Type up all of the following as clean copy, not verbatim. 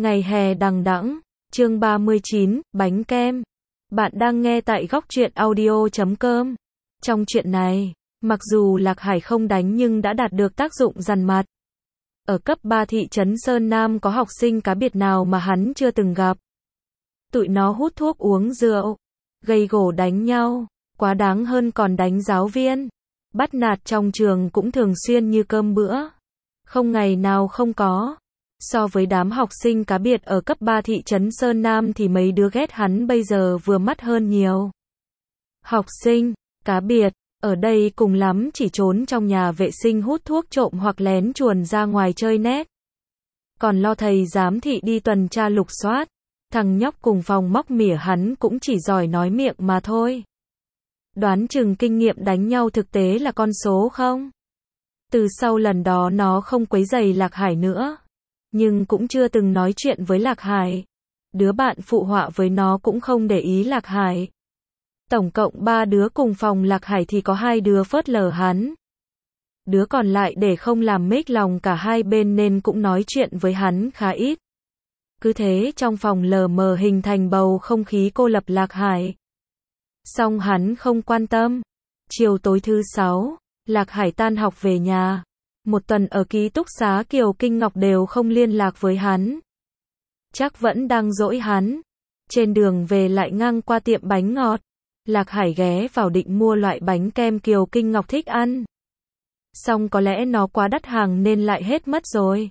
Ngày hè đằng đẵng, chương 39, bánh kem. Bạn đang nghe tại góc truyện audio.com. Trong chuyện này, mặc dù Lạc Hải không đánh nhưng đã đạt được tác dụng dằn mặt. Ở cấp 3 thị trấn Sơn Nam có học sinh cá biệt nào mà hắn chưa từng gặp. Tụi nó hút thuốc uống rượu, gây gổ đánh nhau, quá đáng hơn còn đánh giáo viên. Bắt nạt trong trường cũng thường xuyên như cơm bữa. Không ngày nào không có. So với đám học sinh cá biệt ở cấp 3 thị trấn Sơn Nam thì mấy đứa ghét hắn bây giờ vừa mắt hơn nhiều. Học sinh cá biệt ở đây cùng lắm chỉ trốn trong nhà vệ sinh hút thuốc trộm hoặc lén chuồn ra ngoài chơi net. Còn lo thầy giám thị đi tuần tra lục soát. Thằng nhóc cùng phòng móc mỉa hắn cũng chỉ giỏi nói miệng mà thôi. Đoán chừng kinh nghiệm đánh nhau thực tế là con số không? Từ sau lần đó nó không quấy rầy Lạc Hải nữa. Nhưng cũng chưa từng nói chuyện với Lạc Hải. Đứa bạn phụ họa với nó cũng không để ý Lạc Hải. Tổng cộng 3 đứa cùng phòng Lạc Hải thì có 2 đứa phớt lờ hắn. Đứa còn lại để không làm mếch lòng cả hai bên nên cũng nói chuyện với hắn khá ít. Cứ thế trong phòng lờ mờ hình thành bầu không khí cô lập Lạc Hải. Song hắn không quan tâm. Chiều tối thứ 6, Lạc Hải tan học về nhà. Một tuần ở ký túc xá Kiều Kinh Ngọc đều không liên lạc với hắn. Chắc vẫn đang dỗi hắn. Trên đường về lại ngang qua tiệm bánh ngọt. Lạc Hải ghé vào định mua loại bánh kem Kiều Kinh Ngọc thích ăn. Song có lẽ nó quá đắt hàng nên lại hết mất rồi.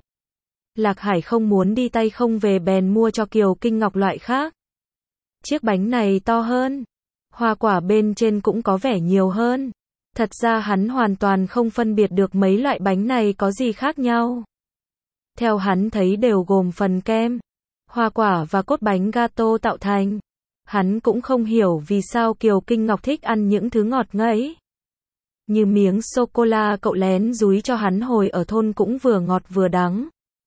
Lạc Hải không muốn đi tay không về bèn mua cho Kiều Kinh Ngọc loại khác. Chiếc bánh này to hơn. Hoa quả bên trên cũng có vẻ nhiều hơn. Thật ra hắn hoàn toàn không phân biệt được mấy loại bánh này có gì khác nhau. Theo hắn thấy đều gồm phần kem, hoa quả và cốt bánh gato tạo thành. Hắn cũng không hiểu vì sao Kiều Kinh Ngọc thích ăn những thứ ngọt ngấy. Như miếng sô-cô-la cậu lén dúi cho hắn hồi ở thôn cũng vừa ngọt vừa đắng.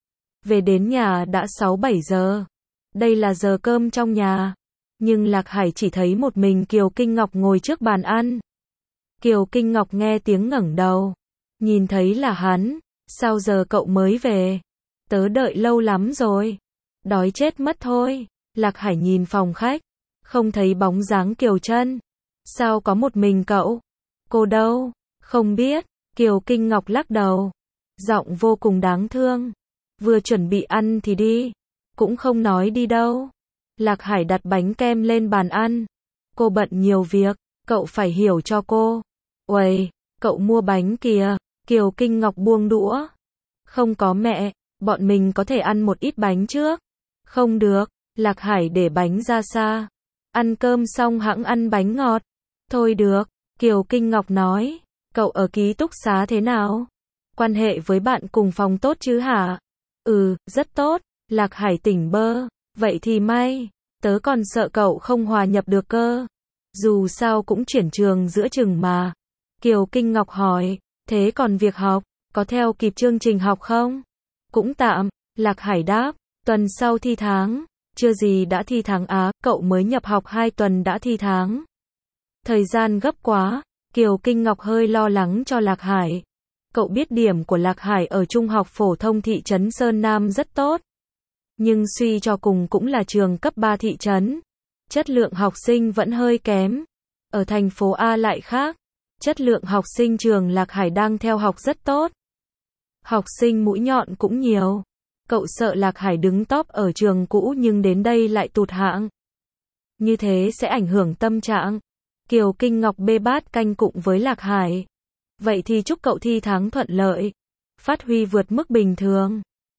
Về đến nhà đã 6-7 giờ. Đây là giờ cơm trong nhà. Nhưng Lạc Hải chỉ thấy một mình Kiều Kinh Ngọc ngồi trước bàn ăn. Kiều Kinh Ngọc nghe tiếng ngẩng đầu. Nhìn thấy là hắn. Sao giờ cậu mới về? Tớ đợi lâu lắm rồi. Đói chết mất thôi. Lạc Hải nhìn phòng khách. Không thấy bóng dáng Kiều Trân. Sao có một mình cậu? Cô đâu? Không biết. Kiều Kinh Ngọc lắc đầu. Giọng vô cùng đáng thương. Vừa chuẩn bị ăn thì đi. Cũng không nói đi đâu. Lạc Hải đặt bánh kem lên bàn ăn. Cô bận nhiều việc. Cậu phải hiểu cho cô. Uầy, cậu mua bánh kìa. Kiều Kinh Ngọc buông đũa. Không có mẹ, bọn mình có thể ăn một ít bánh trước. Không được, Lạc Hải để bánh ra xa. Ăn cơm xong hẵng ăn bánh ngọt. Thôi được, Kiều Kinh Ngọc nói. Cậu ở ký túc xá thế nào? Quan hệ với bạn cùng phòng tốt chứ hả? Ừ, rất tốt. Lạc Hải tỉnh bơ. Vậy thì may. Tớ còn sợ cậu không hòa nhập được cơ. Dù sao cũng chuyển trường giữa chừng mà. Kiều Kinh Ngọc hỏi. Thế còn việc học, có theo kịp chương trình học không? Cũng tạm. Lạc Hải đáp. Tuần sau thi tháng. Chưa gì đã thi tháng á, cậu mới nhập học 2 tuần đã thi tháng. Thời gian gấp quá. Kiều Kinh Ngọc hơi lo lắng cho Lạc Hải. Cậu biết điểm của Lạc Hải ở trung học phổ thông thị trấn Sơn Nam rất tốt. Nhưng suy cho cùng cũng là trường cấp 3 thị trấn. Chất lượng học sinh vẫn hơi kém. Ở thành phố A lại khác. Chất lượng học sinh trường Lạc Hải đang theo học rất tốt. Học sinh mũi nhọn cũng nhiều. Cậu sợ Lạc Hải đứng top ở trường cũ nhưng đến đây lại tụt hạng. Như thế sẽ ảnh hưởng tâm trạng. Kiều Kinh Ngọc bê bát canh cụng với Lạc Hải. Vậy thì chúc cậu thi tháng thuận lợi. Phát huy vượt mức bình thường.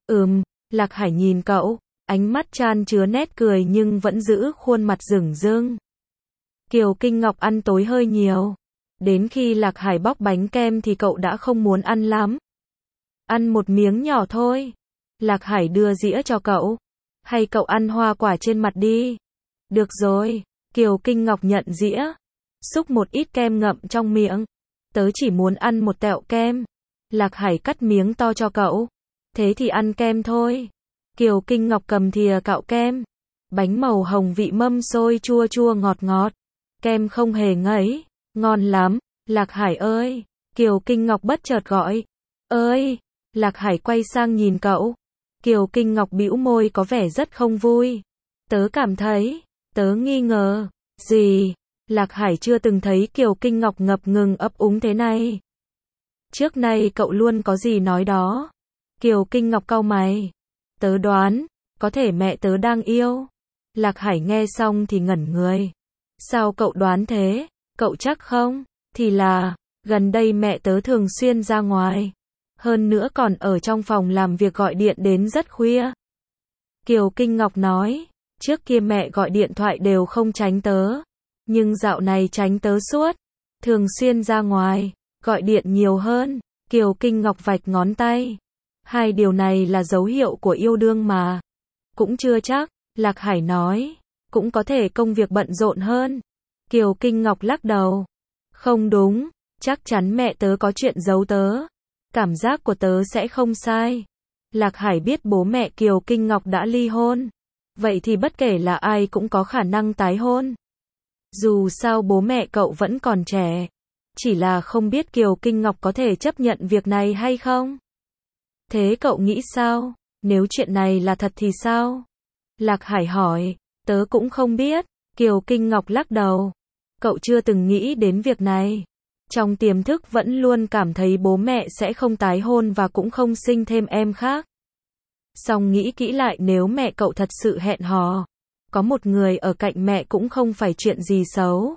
Lạc Hải nhìn cậu. Ánh mắt chan chứa nét cười nhưng vẫn giữ khuôn mặt rửng rưng. Kiều Kinh Ngọc ăn tối hơi nhiều. Đến khi Lạc Hải bóc bánh kem thì cậu đã không muốn ăn lắm. Ăn một miếng nhỏ thôi. Lạc Hải đưa dĩa cho cậu. Hay cậu ăn hoa quả trên mặt đi. Được rồi. Kiều Kinh Ngọc nhận dĩa. Xúc một ít kem ngậm trong miệng. Tớ chỉ muốn ăn một tẹo kem. Lạc Hải cắt miếng to cho cậu. Thế thì ăn kem thôi. Kiều Kinh Ngọc cầm thìa cạo kem. Bánh màu hồng vị mâm xôi chua chua ngọt ngọt. Kem không hề ngấy. Ngon lắm. Lạc Hải ơi. Kiều Kinh Ngọc bất chợt gọi. Ơi. Lạc Hải quay sang nhìn cậu. Kiều Kinh Ngọc bĩu môi có vẻ rất không vui. Tớ cảm thấy, tớ nghi ngờ. Gì? Lạc Hải chưa từng thấy Kiều Kinh Ngọc ngập ngừng ấp úng thế này. Trước nay cậu luôn có gì nói đó. Kiều Kinh Ngọc cau mày. Tớ đoán, có thể mẹ tớ đang yêu. Lạc Hải nghe xong thì ngẩn người. Sao cậu đoán thế? Cậu chắc không? Thì là, gần đây mẹ tớ thường xuyên ra ngoài. Hơn nữa còn ở trong phòng làm việc gọi điện đến rất khuya. Kiều Kinh Ngọc nói, trước kia mẹ gọi điện thoại đều không tránh tớ. Nhưng dạo này tránh tớ suốt. Thường xuyên ra ngoài, gọi điện nhiều hơn. Kiều Kinh Ngọc vạch ngón tay. Hai điều này là dấu hiệu của yêu đương mà. Cũng chưa chắc, Lạc Hải nói. Cũng có thể công việc bận rộn hơn. Kiều Kinh Ngọc lắc đầu. Không đúng, chắc chắn mẹ tớ có chuyện giấu tớ. Cảm giác của tớ sẽ không sai. Lạc Hải biết bố mẹ Kiều Kinh Ngọc đã ly hôn. Vậy thì bất kể là ai cũng có khả năng tái hôn. Dù sao bố mẹ cậu vẫn còn trẻ. Chỉ là không biết Kiều Kinh Ngọc có thể chấp nhận việc này hay không? Thế cậu nghĩ sao? Nếu chuyện này là thật thì sao? Lạc Hải hỏi. Tớ cũng không biết. Kiều Kinh Ngọc lắc đầu. Cậu chưa từng nghĩ đến việc này. Trong tiềm thức vẫn luôn cảm thấy bố mẹ sẽ không tái hôn và cũng không sinh thêm em khác. Song nghĩ kỹ lại, nếu mẹ cậu thật sự hẹn hò, có một người ở cạnh mẹ cũng không phải chuyện gì xấu.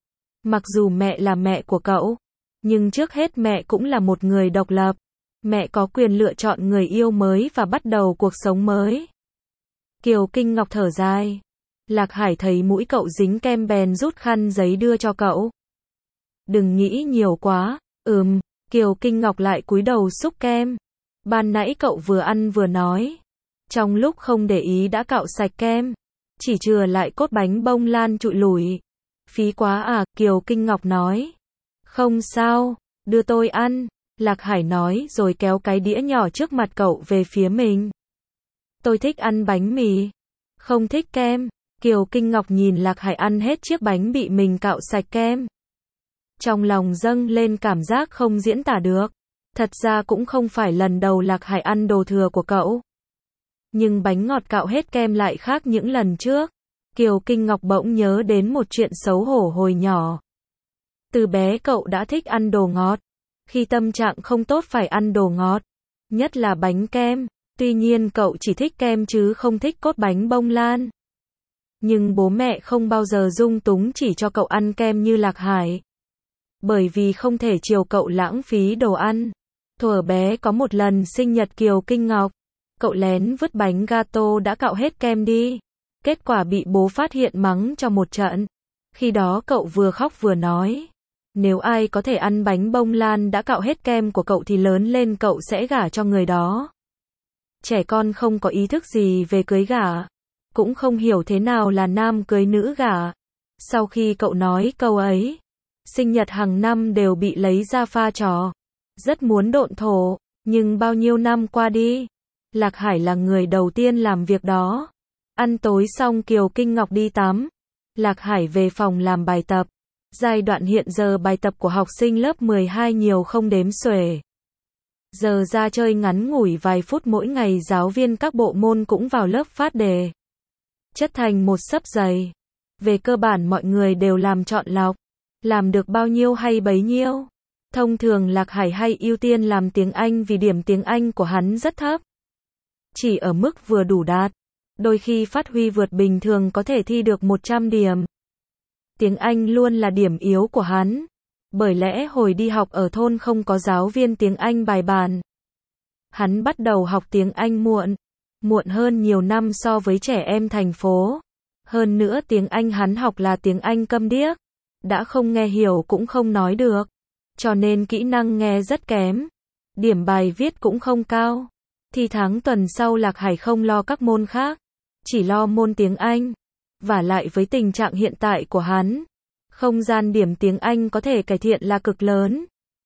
Mặc dù mẹ là mẹ của cậu, nhưng trước hết mẹ cũng là một người độc lập. Mẹ có quyền lựa chọn người yêu mới và bắt đầu cuộc sống mới. Kiều Kinh Ngọc thở dài. Lạc Hải thấy mũi cậu dính kem bèn rút khăn giấy đưa cho cậu. Đừng nghĩ nhiều quá. Kiều Kinh Ngọc lại cúi đầu xúc kem. Ban nãy cậu vừa ăn vừa nói. Trong lúc không để ý đã cạo sạch kem. Chỉ chừa lại cốt bánh bông lan trụi lủi. Phí quá à, Kiều Kinh Ngọc nói. Không sao, đưa tôi ăn. Lạc Hải nói rồi kéo cái đĩa nhỏ trước mặt cậu về phía mình. Tôi thích ăn bánh mì. Không thích kem. Kiều Kinh Ngọc nhìn Lạc Hải ăn hết chiếc bánh bị mình cạo sạch kem. Trong lòng dâng lên cảm giác không diễn tả được. Thật ra cũng không phải lần đầu Lạc Hải ăn đồ thừa của cậu. Nhưng bánh ngọt cạo hết kem lại khác những lần trước. Kiều Kinh Ngọc bỗng nhớ đến một chuyện xấu hổ hồi nhỏ. Từ bé cậu đã thích ăn đồ ngọt. Khi tâm trạng không tốt phải ăn đồ ngọt. Nhất là bánh kem. Tuy nhiên cậu chỉ thích kem chứ không thích cốt bánh bông lan. Nhưng bố mẹ không bao giờ dung túng chỉ cho cậu ăn kem như Lạc Hải. Bởi vì không thể chiều cậu lãng phí đồ ăn. Thuở bé có một lần sinh nhật Kiều Kinh Ngọc. Cậu lén vứt bánh gato đã cạo hết kem đi. Kết quả bị bố phát hiện mắng cho một trận. Khi đó cậu vừa khóc vừa nói. Nếu ai có thể ăn bánh bông lan đã cạo hết kem của cậu thì lớn lên cậu sẽ gả cho người đó. Trẻ con không có ý thức gì về cưới gả. Cũng không hiểu thế nào là nam cưới nữ gả. Sau khi cậu nói câu ấy, sinh nhật hàng năm đều bị lấy ra pha trò. Rất muốn độn thổ, nhưng bao nhiêu năm qua đi, Lạc Hải là người đầu tiên làm việc đó. Ăn tối xong Kiều Kinh Ngọc đi tắm. Lạc Hải về phòng làm bài tập. Giai đoạn hiện giờ bài tập của học sinh lớp 12 nhiều không đếm xuể. Giờ ra chơi ngắn ngủi vài phút mỗi ngày, giáo viên các bộ môn cũng vào lớp phát đề. Chất thành một xấp dày. Về cơ bản mọi người đều làm chọn lọc. Làm được bao nhiêu hay bấy nhiêu. Thông thường Lạc Hải hay ưu tiên làm tiếng Anh vì điểm tiếng Anh của hắn rất thấp. Chỉ ở mức vừa đủ đạt. Đôi khi phát huy vượt bình thường có thể thi được 100 điểm. Tiếng Anh luôn là điểm yếu của hắn. Bởi lẽ hồi đi học ở thôn không có giáo viên tiếng Anh bài bản. Hắn bắt đầu học tiếng Anh muộn hơn nhiều năm so với trẻ em thành phố. Hơn nữa tiếng Anh hắn học là tiếng Anh câm điếc. Đã không nghe hiểu cũng không nói được. Cho nên kỹ năng nghe rất kém. Điểm bài viết cũng không cao. Thì tháng tuần sau Lạc Hải không lo các môn khác. Chỉ lo môn tiếng Anh. Vả lại với tình trạng hiện tại của hắn, không gian điểm tiếng Anh có thể cải thiện là cực lớn.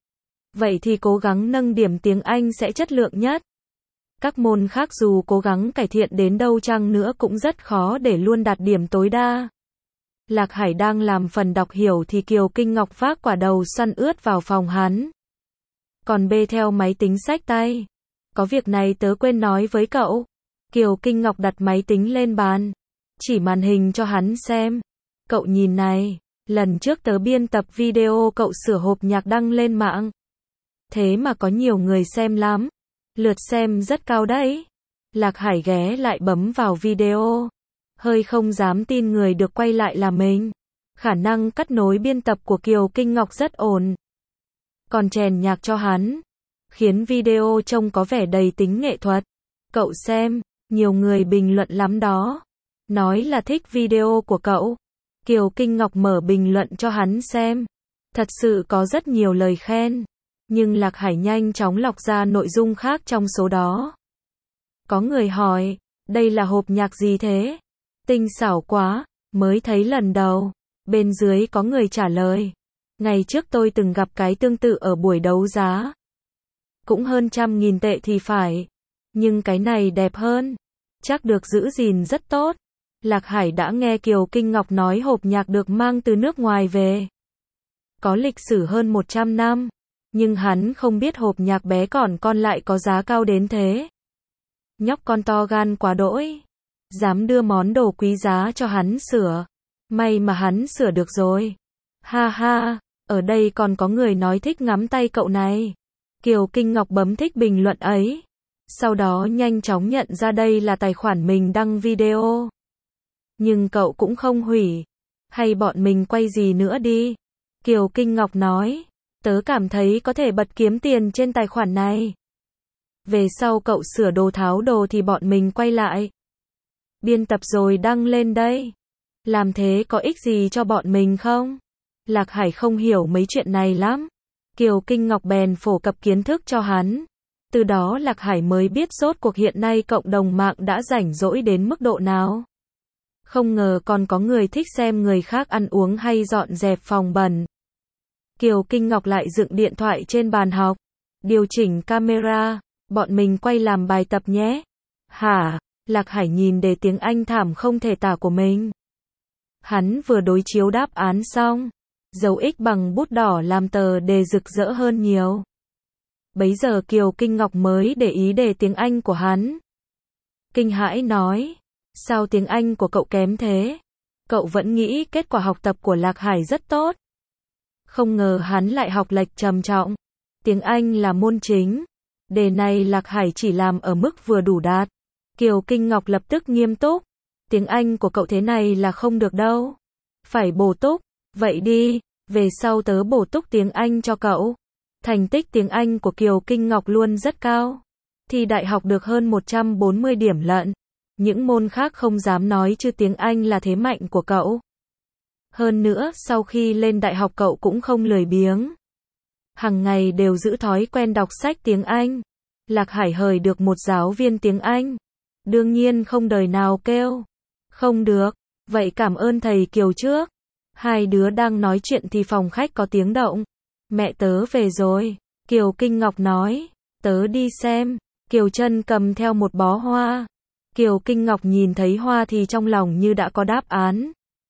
Vậy thì cố gắng nâng điểm tiếng Anh sẽ chất lượng nhất. Các môn khác dù cố gắng cải thiện đến đâu chăng nữa cũng rất khó để luôn đạt điểm tối đa. Lạc Hải đang làm phần đọc hiểu thì Kiều Kinh Ngọc vác quả đầu xoăn ướt vào phòng hắn. Còn bê theo máy tính xách tay. Có việc này tớ quên nói với cậu. Kiều Kinh Ngọc đặt máy tính lên bàn, chỉ màn hình cho hắn xem. Cậu nhìn này, lần trước tớ biên tập video cậu sửa hộp nhạc đăng lên mạng. Thế mà có nhiều người xem lắm. Lượt xem rất cao đấy. Lạc Hải ghé lại bấm vào video. Hơi không dám tin người được quay lại là mình. Khả năng cắt nối biên tập của Kiều Kinh Ngọc rất ổn. Còn chèn nhạc cho hắn, khiến video trông có vẻ đầy tính nghệ thuật. Cậu xem, nhiều người bình luận lắm đó. Nói là thích video của cậu. Kiều Kinh Ngọc mở bình luận cho hắn xem. Thật sự có rất nhiều lời khen. Nhưng Lạc Hải nhanh chóng lọc ra nội dung khác trong số đó. Có người hỏi, đây là hộp nhạc gì thế? Tinh xảo quá, mới thấy lần đầu. Bên dưới có người trả lời. Ngày trước tôi từng gặp cái tương tự ở buổi đấu giá. Cũng hơn 100.000 tệ thì phải. Nhưng cái này đẹp hơn. Chắc được giữ gìn rất tốt. Lạc Hải đã nghe Kiều Kinh Ngọc nói hộp nhạc được mang từ nước ngoài về. Có lịch sử hơn 100 năm. Nhưng hắn không biết hộp nhạc bé con lại có giá cao đến thế. Nhóc con to gan quá đỗi. Dám đưa món đồ quý giá cho hắn sửa. May mà hắn sửa được rồi. Ha ha, ở đây còn có người nói thích ngắm tay cậu này. Kiều Kinh Ngọc bấm thích bình luận ấy. Sau đó nhanh chóng nhận ra đây là tài khoản mình đăng video. Nhưng cậu cũng không hủy. Hay bọn mình quay gì nữa đi. Kiều Kinh Ngọc nói. Tớ cảm thấy có thể bật kiếm tiền trên tài khoản này. Về sau cậu sửa đồ tháo đồ thì bọn mình quay lại. Biên tập rồi đăng lên đây. Làm thế có ích gì cho bọn mình không? Lạc Hải không hiểu mấy chuyện này lắm. Kiều Kinh Ngọc bèn phổ cập kiến thức cho hắn. Từ đó Lạc Hải mới biết rốt cuộc hiện nay cộng đồng mạng đã rảnh rỗi đến mức độ nào. Không ngờ còn có người thích xem người khác ăn uống hay dọn dẹp phòng bẩn. Kiều Kinh Ngọc lại dựng điện thoại trên bàn học. Điều chỉnh camera. Bọn mình quay làm bài tập nhé. Hả? Lạc Hải nhìn đề tiếng Anh thảm không thể tả của mình. Hắn vừa đối chiếu đáp án xong. Dấu X bằng bút đỏ làm tờ đề rực rỡ hơn nhiều. Bấy giờ Kiều Kinh Ngọc mới để ý đề tiếng Anh của hắn. Kinh hãi nói. Sao tiếng Anh của cậu kém thế? Cậu vẫn nghĩ kết quả học tập của Lạc Hải rất tốt. Không ngờ hắn lại học lệch trầm trọng. Tiếng Anh là môn chính. Đề này Lạc Hải chỉ làm ở mức vừa đủ đạt. Kiều Kinh Ngọc lập tức nghiêm túc. Tiếng Anh của cậu thế này là không được đâu. Phải bổ túc. Vậy đi, về sau tớ bổ túc tiếng Anh cho cậu. Thành tích tiếng Anh của Kiều Kinh Ngọc luôn rất cao. Thi đại học được hơn 140 điểm lận. Những môn khác không dám nói chứ tiếng Anh là thế mạnh của cậu. Hơn nữa, sau khi lên đại học cậu cũng không lười biếng. Hằng ngày đều giữ thói quen đọc sách tiếng Anh. Lạc Hải hời được một giáo viên tiếng Anh. Đương nhiên không đời nào kêu. Không được, vậy cảm ơn thầy Kiều trước. Hai đứa đang nói chuyện thì phòng khách có tiếng động. Mẹ tớ về rồi. Kiều Kinh Ngọc nói. Tớ đi xem. Kiều Trân cầm theo một bó hoa. Kiều Kinh Ngọc nhìn thấy hoa thì trong lòng như đã có đáp án.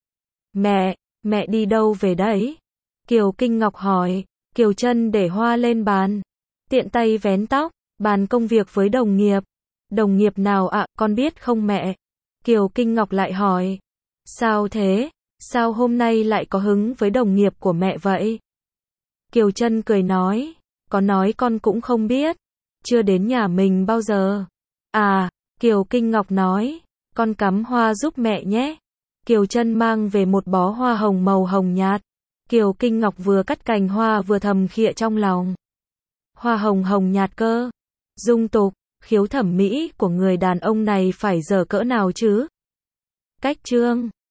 Mẹ đi đâu về đấy? Kiều Kinh Ngọc hỏi. Kiều Trân để hoa lên bàn. Tiện tay vén tóc. Bàn công việc với đồng nghiệp. Đồng nghiệp nào ạ, con biết không mẹ? Kiều Kinh Ngọc lại hỏi. Sao thế? Sao hôm nay lại có hứng với đồng nghiệp của mẹ vậy? Kiều Trân cười nói. Có nói con cũng không biết. Chưa đến nhà mình bao giờ. À, Kiều Kinh Ngọc nói. Con cắm hoa giúp mẹ nhé. Kiều Trân mang về một bó hoa hồng màu hồng nhạt. Kiều Kinh Ngọc vừa cắt cành hoa vừa thầm khịa trong lòng. Hoa hồng hồng nhạt cơ. Dung tục, khiếu thẩm mỹ của người đàn ông này phải dở cỡ nào chứ? Cách chương